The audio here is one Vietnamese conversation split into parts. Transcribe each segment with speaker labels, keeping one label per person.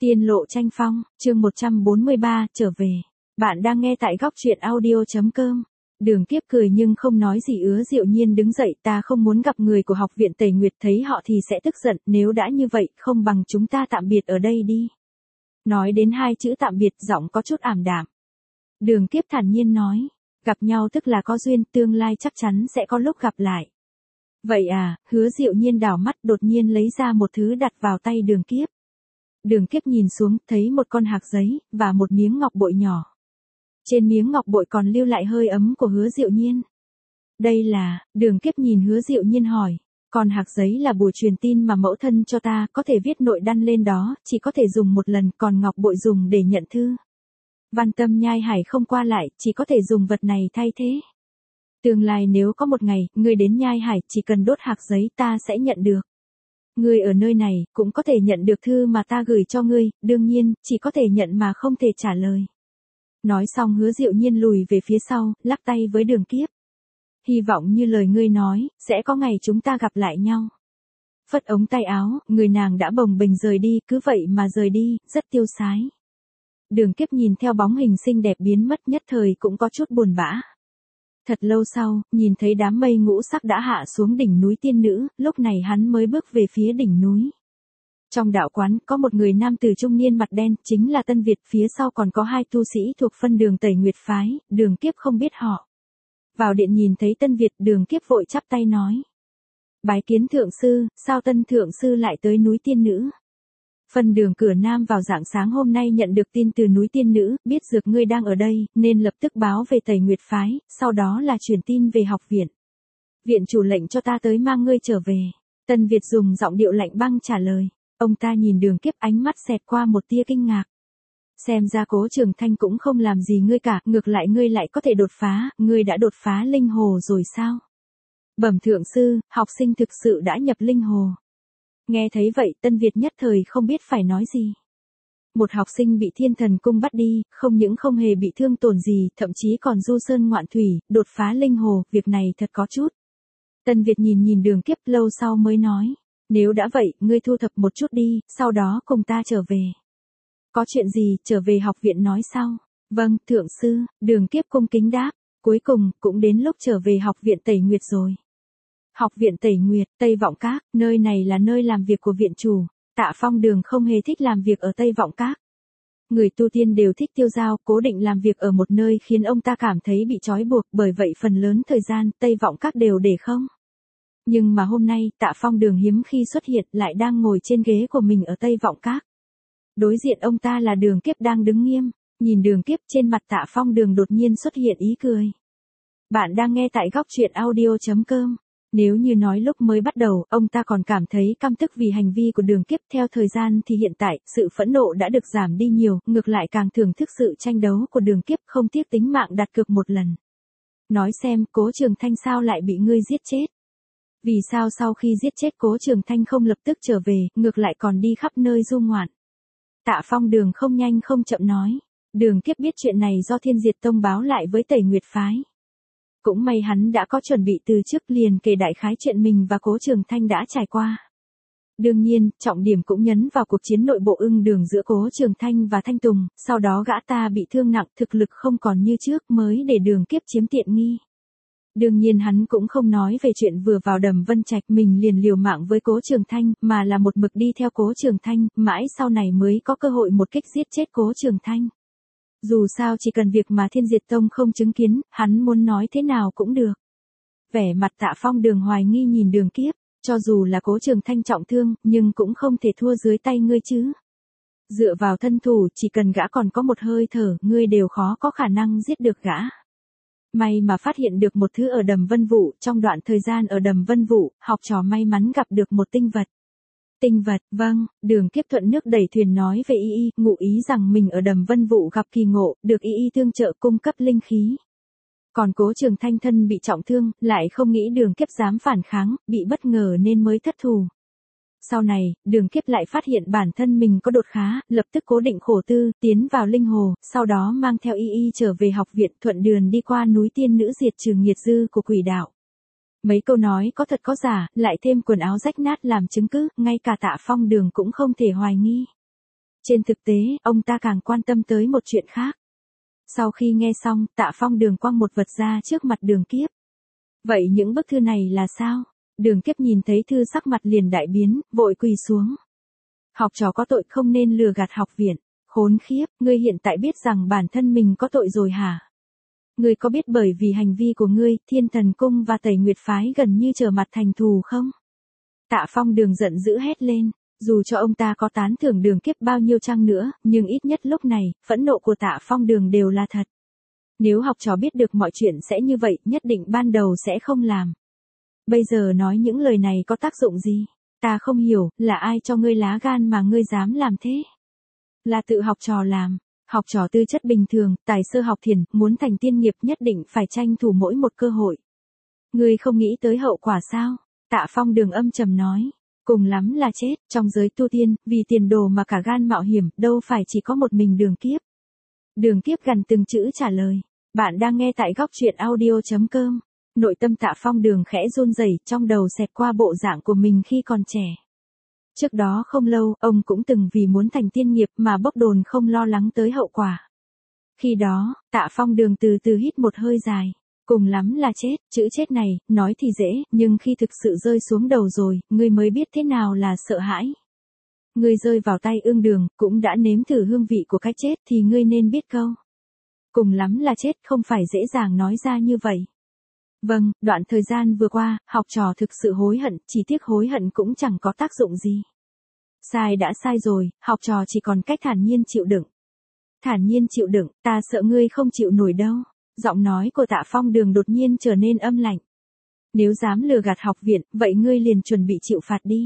Speaker 1: Tiên lộ tranh phong, chương 143, trở về. Bạn đang nghe tại góc truyện audio.com. Đường Kiếp cười nhưng không nói gì. Ứa Diệu Nhiên đứng dậy, ta không muốn gặp người của học viện Tẩy Nguyệt, thấy họ thì sẽ tức giận, nếu đã như vậy, không bằng chúng ta tạm biệt ở đây đi. Nói đến hai chữ tạm biệt, giọng có chút ảm đạm. Đường Kiếp thản nhiên nói, gặp nhau tức là có duyên, tương lai chắc chắn sẽ có lúc gặp lại. Vậy à? Hứa Diệu Nhiên đảo mắt, đột nhiên lấy ra một thứ đặt vào tay Đường Kiếp. Đường Kiếp nhìn xuống, thấy một con hạc giấy, và một miếng ngọc bội nhỏ. Trên miếng ngọc bội còn lưu lại hơi ấm của Hứa Diệu Nhiên. Đây là, Đường Kiếp nhìn Hứa Diệu Nhiên hỏi, con hạc giấy là bùa truyền tin mà mẫu thân cho ta, có thể viết nội đan lên đó, chỉ có thể dùng một lần, còn ngọc bội dùng để nhận thư. Văn Tâm Nhai Hải không qua lại, chỉ có thể dùng vật này thay thế. Tương lai nếu có một ngày, ngươi đến Nhai Hải, chỉ cần đốt hạc giấy ta sẽ nhận được. Ngươi ở nơi này, cũng có thể nhận được thư mà ta gửi cho ngươi, đương nhiên, chỉ có thể nhận mà không thể trả lời. Nói xong Hứa Diệu Nhiên lùi về phía sau, lắc tay với Đường Kiếp. Hy vọng như lời ngươi nói, sẽ có ngày chúng ta gặp lại nhau. Phất ống tay áo, người nàng đã bồng bềnh rời đi, cứ vậy mà rời đi, rất tiêu sái. Đường Kiếp nhìn theo bóng hình xinh đẹp biến mất, nhất thời cũng có chút buồn bã. Thật lâu sau, nhìn thấy đám mây ngũ sắc đã hạ xuống đỉnh núi tiên nữ, lúc này hắn mới bước về phía đỉnh núi. Trong đạo quán, có một người nam tử trung niên mặt đen, chính là Tân Việt, phía sau còn có hai tu sĩ thuộc phân đường Tẩy Nguyệt phái, Đường Kiếp không biết họ. Vào điện nhìn thấy Tân Việt, Đường Kiếp vội chắp tay nói. Bái kiến thượng sư, sao Tân thượng sư lại tới núi tiên nữ? Phân đường Cửa Nam vào rạng sáng hôm nay nhận được tin từ núi tiên nữ, biết dược ngươi đang ở đây, nên lập tức báo về Tẩy Nguyệt phái, sau đó là truyền tin về học viện. Viện chủ lệnh cho ta tới mang ngươi trở về. Tân Việt dùng giọng điệu lạnh băng trả lời. Ông ta nhìn Đường Kiếp, ánh mắt xẹt qua một tia kinh ngạc. Xem ra Cố Trường Thanh cũng không làm gì ngươi cả, ngược lại ngươi lại có thể đột phá, ngươi đã đột phá linh hồ rồi sao? Bẩm thượng sư, học sinh thực sự đã nhập linh hồ. Nghe thấy vậy, Tân Việt nhất thời không biết phải nói gì. Một học sinh bị Thiên Thần Cung bắt đi, không những không hề bị thương tổn gì, thậm chí còn du sơn ngoạn thủy, đột phá linh hồ, việc này thật có chút. Tân Việt nhìn Đường Kiếp lâu sau mới nói, nếu đã vậy, ngươi thu thập một chút đi, sau đó cùng ta trở về. Có chuyện gì, trở về học viện nói sau. Vâng, thượng sư, Đường Kiếp cung kính đáp, cuối cùng, cũng đến lúc trở về học viện Tẩy Nguyệt rồi. Học viện Tẩy Nguyệt, Tây Vọng Các, nơi này là nơi làm việc của viện chủ. Tạ Phong Đường không hề thích làm việc ở Tây Vọng Các. Người tu tiên đều thích tiêu dao, cố định làm việc ở một nơi khiến ông ta cảm thấy bị trói buộc, bởi vậy phần lớn thời gian, Tây Vọng Các đều để không. Nhưng mà hôm nay, Tạ Phong Đường hiếm khi xuất hiện, lại đang ngồi trên ghế của mình ở Tây Vọng Các. Đối diện ông ta là Đường Kiếp đang đứng nghiêm, nhìn Đường Kiếp, trên mặt Tạ Phong Đường đột nhiên xuất hiện ý cười. Bạn đang nghe tại góc truyện audio.com. Nếu như nói lúc mới bắt đầu, ông ta còn cảm thấy căm tức vì hành vi của Đường Kiếp, theo thời gian thì hiện tại, sự phẫn nộ đã được giảm đi nhiều, ngược lại càng thưởng thức sự tranh đấu của Đường Kiếp, không tiếc tính mạng đặt cược một lần. Nói xem, Cố Trường Thanh sao lại bị ngươi giết chết? Vì sao sau khi giết chết Cố Trường Thanh không lập tức trở về, ngược lại còn đi khắp nơi du ngoạn? Tạ Phong Đường không nhanh không chậm nói. Đường Kiếp biết chuyện này do Thiên Diệt Tông báo lại với Tẩy Nguyệt phái. Cũng may hắn đã có chuẩn bị từ trước, liền kể đại khái chuyện mình và Cố Trường Thanh đã trải qua. Đương nhiên, trọng điểm cũng nhấn vào cuộc chiến nội bộ ưng đường giữa Cố Trường Thanh và Thanh Tùng, sau đó gã ta bị thương nặng, thực lực không còn như trước, mới để Đường Kiếp chiếm tiện nghi. Đương nhiên hắn cũng không nói về chuyện vừa vào Đầm Vân Trạch mình liền liều mạng với Cố Trường Thanh, mà là một mực đi theo Cố Trường Thanh, mãi sau này mới có cơ hội một kích giết chết Cố Trường Thanh. Dù sao chỉ cần việc mà Thiên Diệt Tông không chứng kiến, hắn muốn nói thế nào cũng được. Vẻ mặt Tạ Phong Đường hoài nghi nhìn Đường Kiếp, cho dù là Cố Trường Thanh trọng thương, nhưng cũng không thể thua dưới tay ngươi chứ. Dựa vào thân thủ, chỉ cần gã còn có một hơi thở, ngươi đều khó có khả năng giết được gã. May mà phát hiện được một thứ ở Đầm Vân Vũ, trong đoạn thời gian ở Đầm Vân Vũ, học trò may mắn gặp được một tinh vật. Tinh vật, vâng, Đường Kiếp thuận nước đẩy thuyền nói về y, ngụ ý rằng mình ở Đầm Vân Vũ gặp kỳ ngộ, được y tương trợ cung cấp linh khí. Còn Cố Trường Thanh thân bị trọng thương, lại không nghĩ Đường Kiếp dám phản kháng, bị bất ngờ nên mới thất thủ. Sau này, Đường Kiếp lại phát hiện bản thân mình có đột phá, lập tức cố định khổ tư, tiến vào linh hồ, sau đó mang theo y trở về học viện, thuận đường đi qua núi tiên nữ diệt trừ nghiệt dư của quỷ đạo. Mấy câu nói có thật có giả, lại thêm quần áo rách nát làm chứng cứ, ngay cả Tạ Phong Đường cũng không thể hoài nghi. Trên thực tế, ông ta càng quan tâm tới một chuyện khác. Sau khi nghe xong, Tạ Phong Đường quăng một vật ra trước mặt Đường Kiếp. Vậy những bức thư này là sao? Đường Kiếp nhìn thấy thư sắc mặt liền đại biến, vội quỳ xuống. Học trò có tội không nên lừa gạt học viện. Khốn khiếp, ngươi hiện tại biết rằng bản thân mình có tội rồi hả? Ngươi có biết bởi vì hành vi của ngươi, Thiên Thần Cung và Tẩy Nguyệt Phái gần như trở mặt thành thù không? Tạ Phong Đường giận dữ hét lên. Dù cho ông ta có tán thưởng Đường Kiếp bao nhiêu chăng nữa, nhưng ít nhất lúc này, phẫn nộ của Tạ Phong Đường đều là thật. Nếu học trò biết được mọi chuyện sẽ như vậy, nhất định ban đầu sẽ không làm. Bây giờ nói những lời này có tác dụng gì? Ta không hiểu, là ai cho ngươi lá gan mà ngươi dám làm thế? Là tự học trò làm. Học trò tư chất bình thường, tài sơ học thiền, muốn thành tiên nghiệp nhất định phải tranh thủ mỗi một cơ hội. Ngươi không nghĩ tới hậu quả sao? Tạ Phong Đường âm trầm nói. Cùng lắm là chết, trong giới tu tiên, vì tiền đồ mà cả gan mạo hiểm, đâu phải chỉ có một mình Đường Kiếp. Đường Kiếp gần từng chữ trả lời. Bạn đang nghe tại góc truyện audio.com. Nội tâm Tạ Phong Đường khẽ run rẩy, trong đầu xẹt qua bộ dạng của mình khi còn trẻ. Trước đó không lâu, ông cũng từng vì muốn thành tiên nghiệp mà bốc đồn không lo lắng tới hậu quả. Khi đó, Tạ Phong Đường từ từ hít một hơi dài. Cùng lắm là chết, chữ chết này, nói thì dễ, nhưng khi thực sự rơi xuống đầu rồi, ngươi mới biết thế nào là sợ hãi. Ngươi rơi vào tay Ưng Đường, cũng đã nếm thử hương vị của cái chết thì ngươi nên biết câu. Cùng lắm là chết không phải dễ dàng nói ra như vậy. Vâng, đoạn thời gian vừa qua, học trò thực sự hối hận, chỉ tiếc hối hận cũng chẳng có tác dụng gì. Sai đã sai rồi, học trò chỉ còn cách thản nhiên chịu đựng. Thản nhiên chịu đựng, ta sợ ngươi không chịu nổi đâu. Giọng nói của Tạ Phong Đường đột nhiên trở nên âm lạnh. Nếu dám lừa gạt học viện, vậy ngươi liền chuẩn bị chịu phạt đi.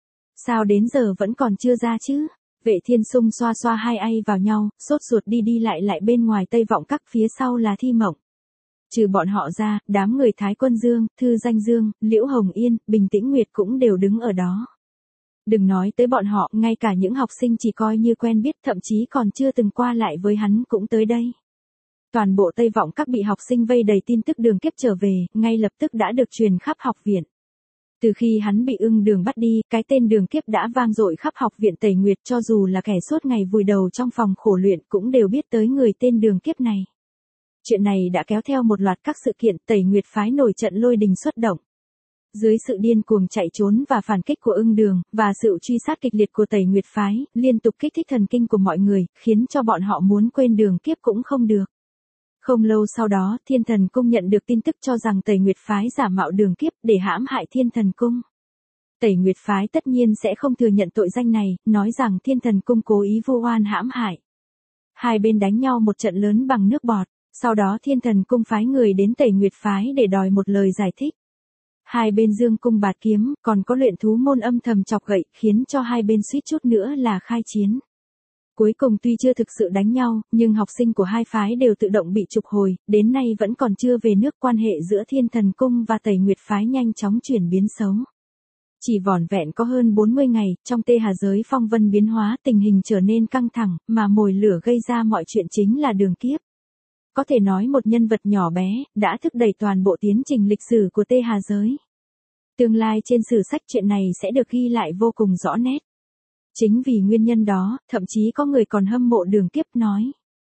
Speaker 1: Sao đến giờ vẫn còn chưa ra chứ? Vệ Thiên Sung xoa xoa hai ai vào nhau, sốt ruột đi đi lại bên ngoài Tây Vọng Các, phía sau là Thi Mộng. Trừ bọn họ ra, đám người Thái Quân Dương, Thư Danh Dương, Liễu Hồng Yên, Bình Tĩnh Nguyệt cũng đều đứng ở đó. Đừng nói tới bọn họ, ngay cả những học sinh chỉ coi như quen biết, thậm chí còn chưa từng qua lại với hắn cũng tới đây. Toàn bộ Tây Vọng Các bị học sinh vây đầy tin tức Đường Kiếp trở về, ngay lập tức đã được truyền khắp học viện. Từ khi hắn bị Ưng Đường bắt đi, cái tên Đường Kiếp đã vang dội khắp học viện Tẩy Nguyệt, cho dù là kẻ suốt ngày vùi đầu trong phòng khổ luyện cũng đều biết tới người tên Đường Kiếp này. Chuyện này đã kéo theo một loạt các sự kiện, Tẩy Nguyệt Phái nổi trận lôi đình xuất động. Dưới sự điên cuồng chạy trốn và phản kích của Ưng Đường, và sự truy sát kịch liệt của Tẩy Nguyệt Phái, liên tục kích thích thần kinh của mọi người, khiến cho bọn họ muốn quên Đường Kiếp cũng không được. Không lâu sau đó, Thiên Thần Cung nhận được tin tức cho rằng Tẩy Nguyệt Phái giả mạo Đường Kiếp để hãm hại Thiên Thần Cung. Tẩy Nguyệt Phái tất nhiên sẽ không thừa nhận tội danh này, nói rằng Thiên Thần Cung cố ý vu oan hãm hại. Hai bên đánh nhau một trận lớn bằng nước bọt, sau đó Thiên Thần Cung phái người đến Tẩy Nguyệt Phái để đòi một lời giải thích. Hai bên dương cung bạt kiếm, còn có luyện thú môn âm thầm chọc gậy, khiến cho hai bên suýt chút nữa là khai chiến. Cuối cùng tuy chưa thực sự đánh nhau, nhưng học sinh của hai phái đều tự động bị trục hồi, đến nay vẫn còn chưa về nước. Quan hệ giữa Thiên Thần Cung và Tẩy Nguyệt Phái nhanh chóng chuyển biến xấu. Chỉ vỏn vẹn có hơn 40 ngày, trong Tê Hà giới phong vân biến hóa, tình hình trở nên căng thẳng, mà mồi lửa gây ra mọi chuyện chính là Đường Kiếp. Có thể nói một nhân vật nhỏ bé, đã thúc đẩy toàn bộ tiến trình lịch sử của Tê Hà giới. Tương lai trên sử sách chuyện này sẽ được ghi lại vô cùng rõ nét. Chính vì nguyên nhân đó, thậm chí có người còn hâm mộ Đường Kiếp, nói.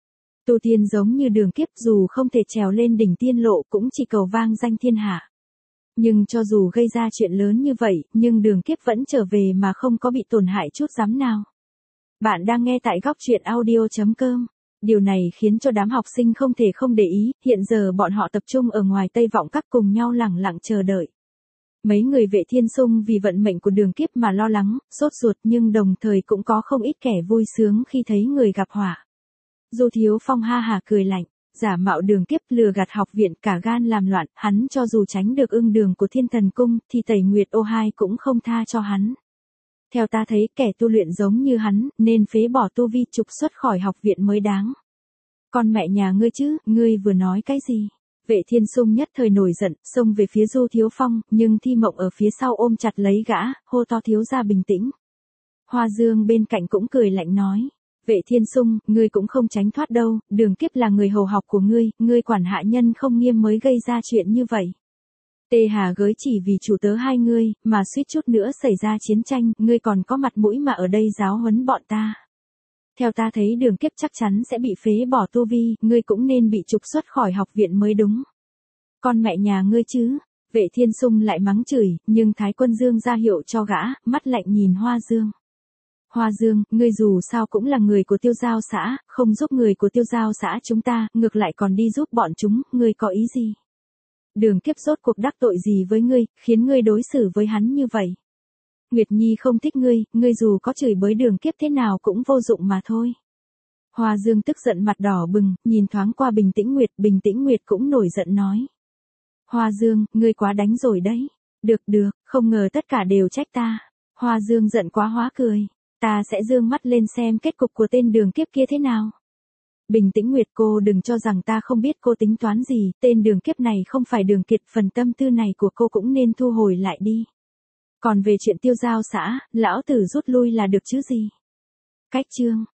Speaker 1: Tu tiên giống như Đường Kiếp dù không thể trèo lên đỉnh tiên lộ cũng chỉ cầu vang danh thiên hạ. Nhưng cho dù gây ra chuyện lớn như vậy, nhưng Đường Kiếp vẫn trở về mà không có bị tổn hại chút rắm nào. Bạn đang nghe tại góc truyện audio.com. Điều này khiến cho đám học sinh không thể không để ý, hiện giờ bọn họ tập trung ở ngoài Tây Vọng Các cùng nhau lẳng lặng chờ đợi. Mấy người Vệ Thiên Sung vì vận mệnh của Đường Kiếp mà lo lắng, sốt ruột, nhưng đồng thời cũng có không ít kẻ vui sướng khi thấy người gặp họa. Du Thiếu Phong ha hả cười lạnh, giả mạo Đường Kiếp lừa gạt học viện, cả gan làm loạn, hắn cho dù tránh được Ưng Đường của Thiên Thần Cung, thì Tẩy Nguyệt Ô Hai cũng không tha cho hắn. Theo ta thấy, kẻ tu luyện giống như hắn, nên phế bỏ tu vi trục xuất khỏi học viện mới đáng. Con mẹ nhà ngươi chứ, ngươi vừa nói cái gì? Vệ Thiên Sung nhất thời nổi giận, xông về phía Du Thiếu Phong, nhưng Thi Mộng ở phía sau ôm chặt lấy gã, hô to thiếu gia bình tĩnh. Hoa Dương bên cạnh cũng cười lạnh nói. Vệ Thiên Sung, ngươi cũng không tránh thoát đâu, Đường Kiếp là người hầu học của ngươi quản hạ nhân không nghiêm mới gây ra chuyện như vậy. Tê Hà Gới chỉ vì chủ tớ hai ngươi, mà suýt chút nữa xảy ra chiến tranh, ngươi còn có mặt mũi mà ở đây giáo huấn bọn ta. Theo ta thấy Đường Kiếp chắc chắn sẽ bị phế bỏ tu vi, ngươi cũng nên bị trục xuất khỏi học viện mới đúng. Con mẹ nhà ngươi chứ. Vệ Thiên Sung lại mắng chửi, nhưng Thái Quân Dương ra hiệu cho gã, mắt lạnh nhìn Hoa Dương. Hoa Dương, ngươi dù sao cũng là người của Tiêu Giao xã, không giúp người của Tiêu Giao xã chúng ta, ngược lại còn đi giúp bọn chúng, ngươi có ý gì? Đường Kiếp rốt cuộc đắc tội gì với ngươi, khiến ngươi đối xử với hắn như vậy? Nguyệt Nhi không thích ngươi dù có chửi bới Đường Kiếp thế nào cũng vô dụng mà thôi. Hoa Dương tức giận mặt đỏ bừng, nhìn thoáng qua Bình Tĩnh Nguyệt cũng nổi giận nói. Hoa Dương, ngươi quá đánh rồi đấy. Được, không ngờ tất cả đều trách ta. Hoa Dương giận quá hóa cười. Ta sẽ dương mắt lên xem kết cục của tên Đường Kiếp kia thế nào. Bình Tĩnh Nguyệt, cô đừng cho rằng ta không biết cô tính toán gì, tên Đường Kiếp này không phải Đường Kiệt, phần tâm tư này của cô cũng nên thu hồi lại đi. Còn về chuyện Tiêu Giao xã, lão tử rút lui là được chứ gì. Cách chương